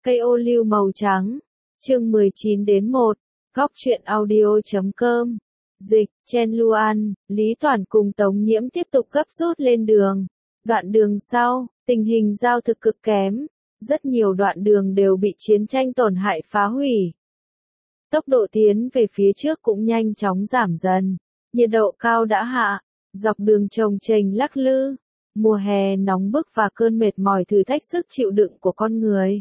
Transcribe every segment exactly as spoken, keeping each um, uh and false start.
Cây ô liu màu trắng. Chương mười chín đến một. Góc truyện audio chấm com. Dịch, Chen Luan, Lý Toản cùng Tống Nhiễm tiếp tục gấp rút lên đường. Đoạn đường sau, tình hình giao thực cực kém. Rất nhiều đoạn đường đều bị chiến tranh tổn hại phá hủy. Tốc độ tiến về phía trước cũng nhanh chóng giảm dần. Nhiệt độ cao đã hạ. Dọc đường chồng chênh lắc lư. Mùa hè nóng bức và cơn mệt mỏi thử thách sức chịu đựng của con người.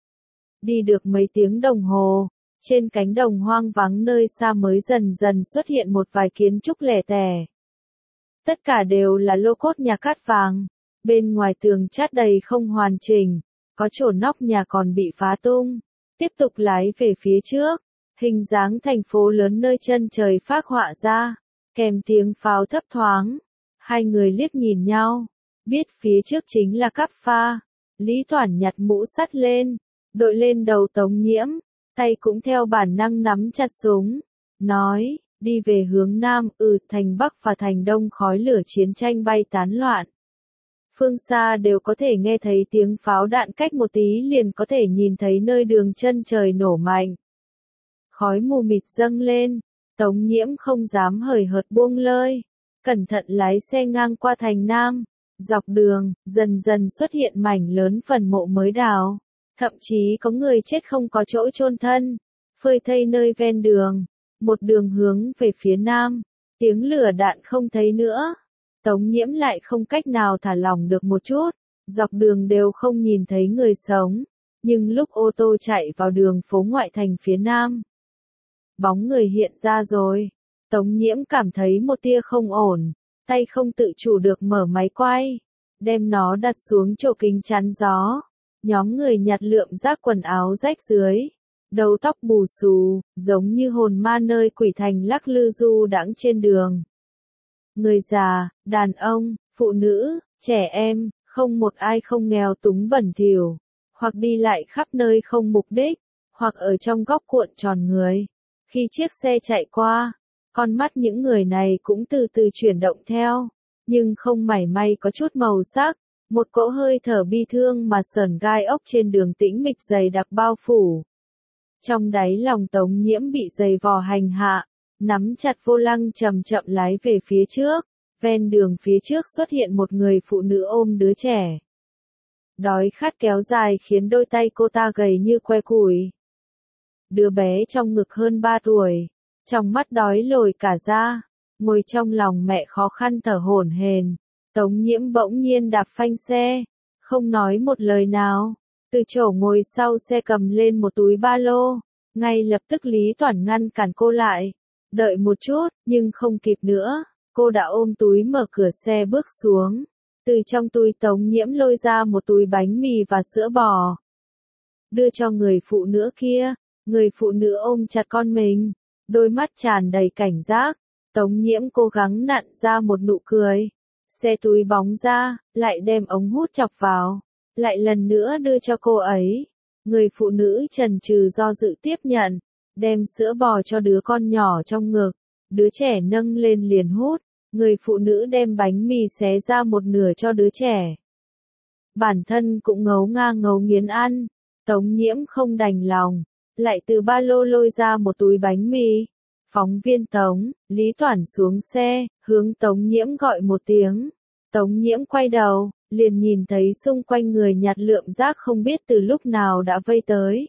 Đi được mấy tiếng đồng hồ, trên cánh đồng hoang vắng nơi xa mới dần dần xuất hiện một vài kiến trúc lẻ tẻ. Tất cả đều là lô cốt nhà cát vàng, bên ngoài tường chát đầy không hoàn chỉnh, có chỗ nóc nhà còn bị phá tung. Tiếp tục lái về phía trước, hình dáng thành phố lớn nơi chân trời phác họa ra, kèm tiếng pháo thấp thoáng. Hai người liếc nhìn nhau, biết phía trước chính là Cáp Pha. Lý Toản nhặt mũ sắt lên, đội lên đầu Tống Nhiễm, tay cũng theo bản năng nắm chặt súng, nói, đi về hướng Nam, ừ, thành Bắc và thành Đông khói lửa chiến tranh bay tán loạn. Phương xa đều có thể nghe thấy tiếng pháo đạn, cách một tí liền có thể nhìn thấy nơi đường chân trời nổ mạnh. Khói mù mịt dâng lên, Tống Nhiễm không dám hời hợt buông lơi, cẩn thận lái xe ngang qua thành Nam. Dọc đường, dần dần xuất hiện mảnh lớn phần mộ mới đào. Thậm chí có người chết không có chỗ chôn thân, phơi thây nơi ven đường. Một đường hướng về phía Nam, tiếng lửa đạn không thấy nữa. Tống Nhiễm lại không cách nào thả lỏng được một chút. Dọc đường đều không nhìn thấy người sống. Nhưng lúc ô tô chạy vào đường phố ngoại thành phía Nam, bóng người hiện ra rồi. Tống Nhiễm cảm thấy một tia không ổn. Tay không tự chủ được mở máy quay, đem nó đặt xuống chỗ kính chắn gió. Nhóm người nhặt lượm rác quần áo rách dưới, đầu tóc bù xù, giống như hồn ma nơi quỷ thành lắc lư du đãng trên đường. Người già, đàn ông, phụ nữ, trẻ em, không một ai không nghèo túng bẩn thỉu, hoặc đi lại khắp nơi không mục đích, hoặc ở trong góc cuộn tròn người. Khi chiếc xe chạy qua, con mắt những người này cũng từ từ chuyển động theo, nhưng không mảy may có chút màu sắc. Một cỗ hơi thở bi thương mà sờn gai ốc trên đường tĩnh mịch dày đặc bao phủ. Trong đáy lòng Tống Nhiễm bị dày vò hành hạ, nắm chặt vô lăng chậm chậm lái về phía trước. Ven đường phía trước xuất hiện một người phụ nữ ôm đứa trẻ. Đói khát kéo dài khiến đôi tay cô ta gầy như que củi. Đứa bé trong ngực hơn ba tuổi, trong mắt đói lồi cả ra, ngồi trong lòng mẹ khó khăn thở hổn hển. Tống Nhiễm bỗng nhiên đạp phanh xe, không nói một lời nào, từ chỗ ngồi sau xe cầm lên một túi ba lô, ngay lập tức Lý Toản ngăn cản cô lại, đợi một chút, nhưng không kịp nữa, cô đã ôm túi mở cửa xe bước xuống, từ trong túi Tống Nhiễm lôi ra một túi bánh mì và sữa bò, đưa cho người phụ nữ kia. Người phụ nữ ôm chặt con mình, đôi mắt tràn đầy cảnh giác. Tống Nhiễm cố gắng nặn ra một nụ cười. Xe túi bóng ra, lại đem ống hút chọc vào, lại lần nữa đưa cho cô ấy. Người phụ nữ chần chừ do dự tiếp nhận, đem sữa bò cho đứa con nhỏ trong ngực, đứa trẻ nâng lên liền hút. Người phụ nữ đem bánh mì xé ra một nửa cho đứa trẻ. Bản thân cũng ngấu nga ngấu nghiến ăn. Tống Nhiễm không đành lòng, lại từ ba lô lôi ra một túi bánh mì. Phóng viên Tống, Lý Toản xuống xe, hướng Tống Nhiễm gọi một tiếng. Tống Nhiễm quay đầu, liền nhìn thấy xung quanh người nhặt lượm rác không biết từ lúc nào đã vây tới.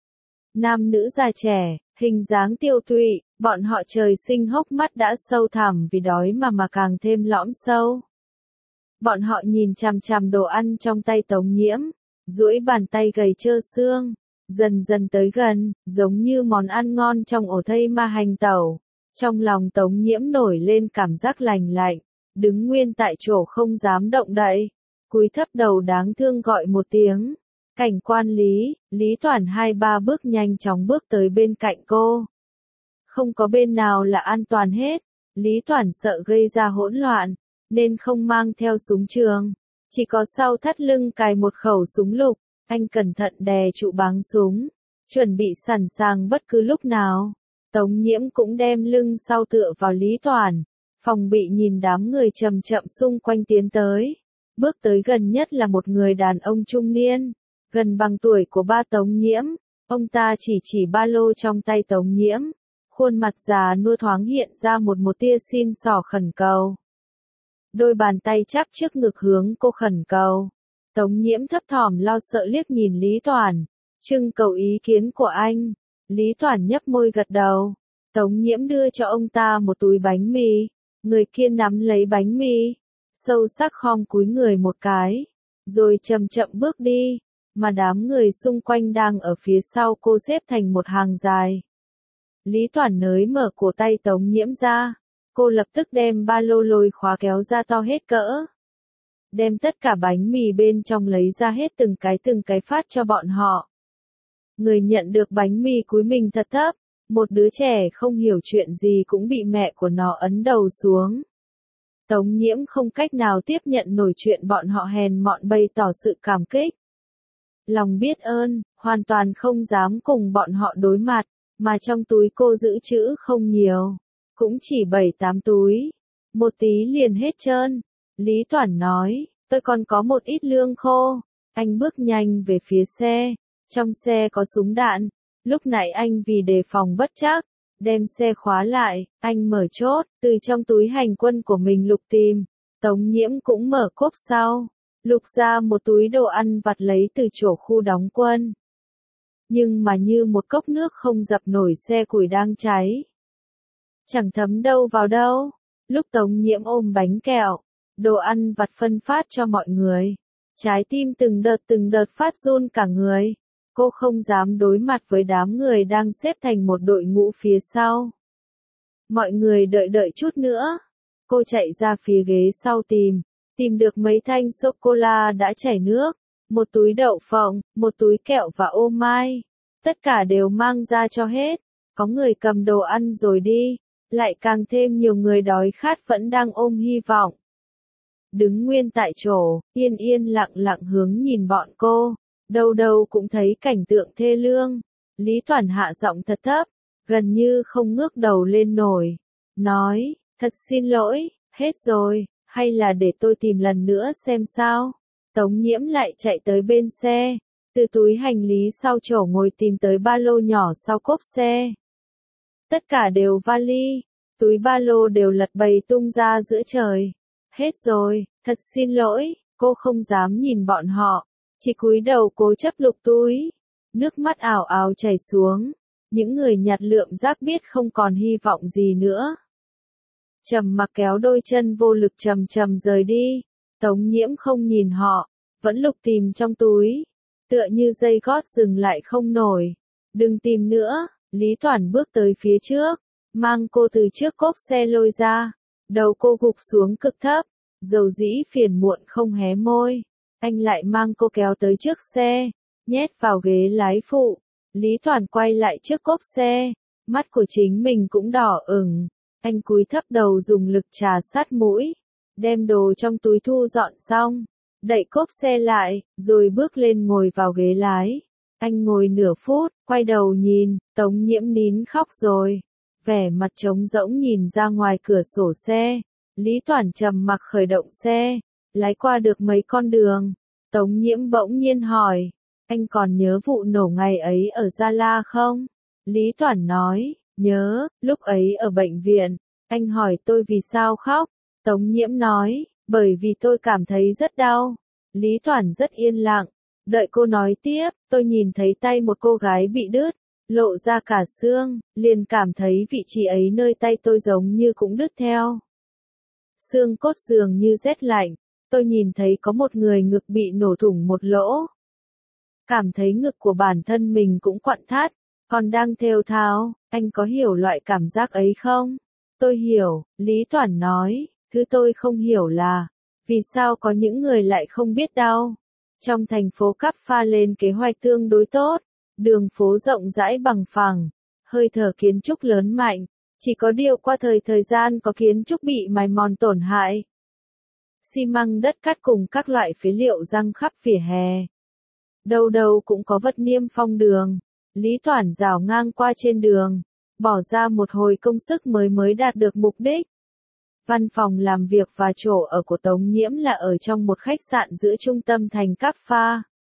Nam nữ già trẻ, hình dáng tiêu tụy, bọn họ trời sinh hốc mắt đã sâu thẳm vì đói mà mà càng thêm lõm sâu. Bọn họ nhìn chằm chằm đồ ăn trong tay Tống Nhiễm, duỗi bàn tay gầy trơ xương. Dần dần tới gần, giống như món ăn ngon trong ổ thây ma hành tẩu. Trong lòng Tống Nhiễm nổi lên cảm giác lành lạnh, đứng nguyên tại chỗ không dám động đậy, cúi thấp đầu đáng thương gọi một tiếng. Cảnh quan Lý, Lý Toản hai ba bước nhanh chóng bước tới bên cạnh cô. Không có bên nào là an toàn hết, Lý Toản sợ gây ra hỗn loạn, nên không mang theo súng trường, chỉ có sau thắt lưng cài một khẩu súng lục. Anh cẩn thận đè trụ báng súng, chuẩn bị sẵn sàng bất cứ lúc nào. Tống Nhiễm cũng đem lưng sau tựa vào Lý Toản, phòng bị nhìn đám người chậm chậm xung quanh tiến tới. Bước tới gần nhất là một người đàn ông trung niên, gần bằng tuổi của ba Tống Nhiễm. Ông ta chỉ chỉ ba lô trong tay Tống Nhiễm. Khuôn mặt già nua thoáng hiện ra một một tia xin xỏ khẩn cầu. Đôi bàn tay chắp trước ngực hướng cô khẩn cầu. Tống Nhiễm thấp thỏm lo sợ liếc nhìn Lý Toản. Trưng cầu ý kiến của anh. Lý Toản nhấp môi gật đầu. Tống Nhiễm đưa cho ông ta một túi bánh mì. Người kia nắm lấy bánh mì. Sâu sắc khom cúi người một cái. Rồi chậm chậm bước đi. Mà đám người xung quanh đang ở phía sau cô xếp thành một hàng dài. Lý Toản nới mở cổ tay Tống Nhiễm ra. Cô lập tức đem ba lô lôi khóa kéo ra to hết cỡ. Đem tất cả bánh mì bên trong lấy ra hết từng cái từng cái phát cho bọn họ. Người nhận được bánh mì cúi mình thật thấp. Một đứa trẻ không hiểu chuyện gì cũng bị mẹ của nó ấn đầu xuống. Tống Nhiễm không cách nào tiếp nhận nổi chuyện bọn họ hèn mọn bày tỏ sự cảm kích. Lòng biết ơn, hoàn toàn không dám cùng bọn họ đối mặt, mà trong túi cô giữ chữ không nhiều. Cũng chỉ bảy tám túi. Một tí liền hết trơn. Lý Toản nói, tôi còn có một ít lương khô. Anh bước nhanh về phía xe. Trong xe có súng đạn. Lúc nãy anh vì đề phòng bất trắc, đem xe khóa lại, anh mở chốt, từ trong túi hành quân của mình lục tìm. Tống Nhiễm cũng mở cốp sau, lục ra một túi đồ ăn vặt lấy từ chỗ khu đóng quân. Nhưng mà như một cốc nước không dập nổi xe củi đang cháy. Chẳng thấm đâu vào đâu. Lúc Tống Nhiễm ôm bánh kẹo, đồ ăn vặt phân phát cho mọi người. Trái tim từng đợt từng đợt phát run cả người. Cô không dám đối mặt với đám người đang xếp thành một đội ngũ phía sau. Mọi người đợi đợi chút nữa. Cô chạy ra phía ghế sau tìm. Tìm được mấy thanh sô-cô-la đã chảy nước. Một túi đậu phộng, một túi kẹo và ô mai. Tất cả đều mang ra cho hết. Có người cầm đồ ăn rồi đi. Lại càng thêm nhiều người đói khát vẫn đang ôm hy vọng. Đứng nguyên tại chỗ, yên yên lặng lặng hướng nhìn bọn cô. Đâu đâu cũng thấy cảnh tượng thê lương. Lý Toản hạ giọng thật thấp, gần như không ngước đầu lên nổi. Nói, thật xin lỗi, hết rồi, hay là để tôi tìm lần nữa xem sao. Tống Nhiễm lại chạy tới bên xe. Từ túi hành lý sau chỗ ngồi tìm tới ba lô nhỏ sau cốp xe. Tất cả đều vali, túi ba lô đều lật bầy tung ra giữa trời. Hết rồi, thật xin lỗi, cô không dám nhìn bọn họ. Chỉ cúi đầu cố chấp lục túi. Nước mắt ảo ảo chảy xuống. Những người nhặt lượm rác biết không còn hy vọng gì nữa. Trầm Mặc kéo đôi chân vô lực chầm chầm rời đi. Tống Nhiễm không nhìn họ. Vẫn lục tìm trong túi. Tựa như dây gót dừng lại không nổi. Đừng tìm nữa. Lý Toản bước tới phía trước. Mang cô từ trước cốp xe lôi ra. Đầu cô gục xuống cực thấp. Dầu dĩ phiền muộn không hé môi. Anh lại mang cô kéo tới trước xe, nhét vào ghế lái phụ. Lý Toản quay lại trước cốp xe, mắt của chính mình cũng đỏ ửng. Anh cúi thấp đầu dùng lực trà sát mũi, đem đồ trong túi thu dọn xong, đậy cốp xe lại, rồi bước lên ngồi vào ghế lái. Anh ngồi nửa phút, quay đầu nhìn, Tống Nhiễm nín khóc rồi. Vẻ mặt trống rỗng nhìn ra ngoài cửa sổ xe. Lý Toản trầm mặc khởi động xe. Lái qua được mấy con đường, Tống Nhiễm bỗng nhiên hỏi, anh còn nhớ vụ nổ ngày ấy ở Gia La không? Lý Toản nói, nhớ, lúc ấy ở bệnh viện, anh hỏi tôi vì sao khóc, Tống Nhiễm nói, bởi vì tôi cảm thấy rất đau. Lý Toản rất yên lặng, đợi cô nói tiếp, tôi nhìn thấy tay một cô gái bị đứt, lộ ra cả xương, liền cảm thấy vị trí ấy nơi tay tôi giống như cũng đứt theo. Xương cốt dường như rét lạnh. Tôi nhìn thấy có một người ngực bị nổ thủng một lỗ. Cảm thấy ngực của bản thân mình cũng quặn thắt, còn đang thều thào, anh có hiểu loại cảm giác ấy không? Tôi hiểu, Lý Toản nói, thứ tôi không hiểu là, vì sao có những người lại không biết đau. Trong thành phố Cáp Pha lên kế hoạch tương đối tốt, đường phố rộng rãi bằng phẳng, hơi thở kiến trúc lớn mạnh, chỉ có điều qua thời thời gian có kiến trúc bị mài mòn tổn hại. Xi măng đất cát cùng các loại phế liệu răng khắp vỉa hè. Đâu đâu cũng có vật niêm phong đường. Lý Toản rảo ngang qua trên đường, bỏ ra một hồi công sức mới mới đạt được mục đích. Văn phòng làm việc và chỗ ở của Tống Nhiễm là ở trong một khách sạn giữa trung tâm thành Cáp Pha.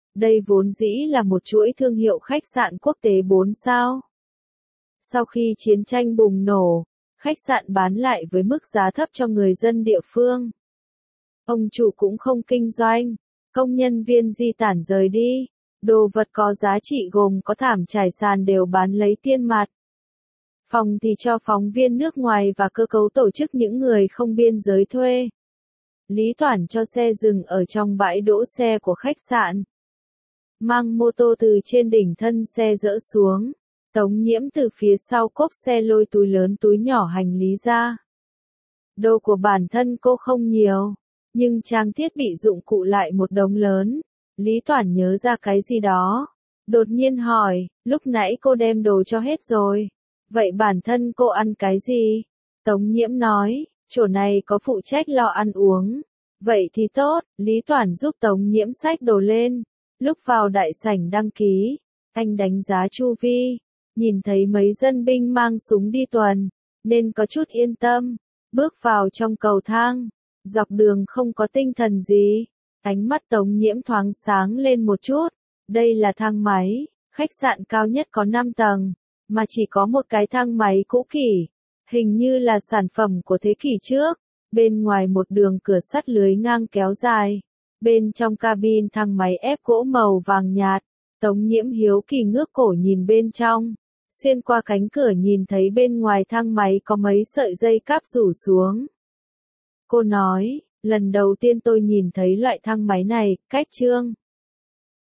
Đây vốn dĩ là một chuỗi thương hiệu khách sạn quốc tế bốn sao. Sau khi chiến tranh bùng nổ, khách sạn bán lại với mức giá thấp cho người dân địa phương. Ông chủ cũng không kinh doanh, công nhân viên di tản rời đi, đồ vật có giá trị gồm có thảm trải sàn đều bán lấy tiền mặt. Phòng thì cho phóng viên nước ngoài và cơ cấu tổ chức những người không biên giới thuê. Lý Toản cho xe dừng ở trong bãi đỗ xe của khách sạn. Mang mô tô từ trên đỉnh thân xe dỡ xuống. Tống Nhiễm từ phía sau cốp xe lôi túi lớn túi nhỏ hành lý ra. Đồ của bản thân cô không nhiều, nhưng trang thiết bị dụng cụ lại một đống lớn. Lý Toản nhớ ra cái gì đó. Đột nhiên hỏi, lúc nãy cô đem đồ cho hết rồi. Vậy bản thân cô ăn cái gì? Tống Nhiễm nói, chỗ này có phụ trách lo ăn uống. Vậy thì tốt, Lý Toản giúp Tống Nhiễm xách đồ lên. Lúc vào đại sảnh đăng ký, anh đánh giá chu vi, nhìn thấy mấy dân binh mang súng đi tuần, nên có chút yên tâm. Bước vào trong cầu thang, dọc đường không có tinh thần gì. Ánh mắt Tống Nhiễm thoáng sáng lên một chút. Đây là thang máy, khách sạn cao nhất có năm tầng, mà chỉ có một cái thang máy cũ kỹ, hình như là sản phẩm của thế kỷ trước. Bên ngoài một đường cửa sắt lưới ngang kéo dài. Bên trong cabin thang máy ép gỗ màu vàng nhạt. Tống Nhiễm hiếu kỳ ngước cổ nhìn bên trong. Xuyên qua cánh cửa nhìn thấy bên ngoài thang máy có mấy sợi dây cáp rủ xuống. Cô nói, lần đầu tiên tôi nhìn thấy loại thang máy này, cách trương.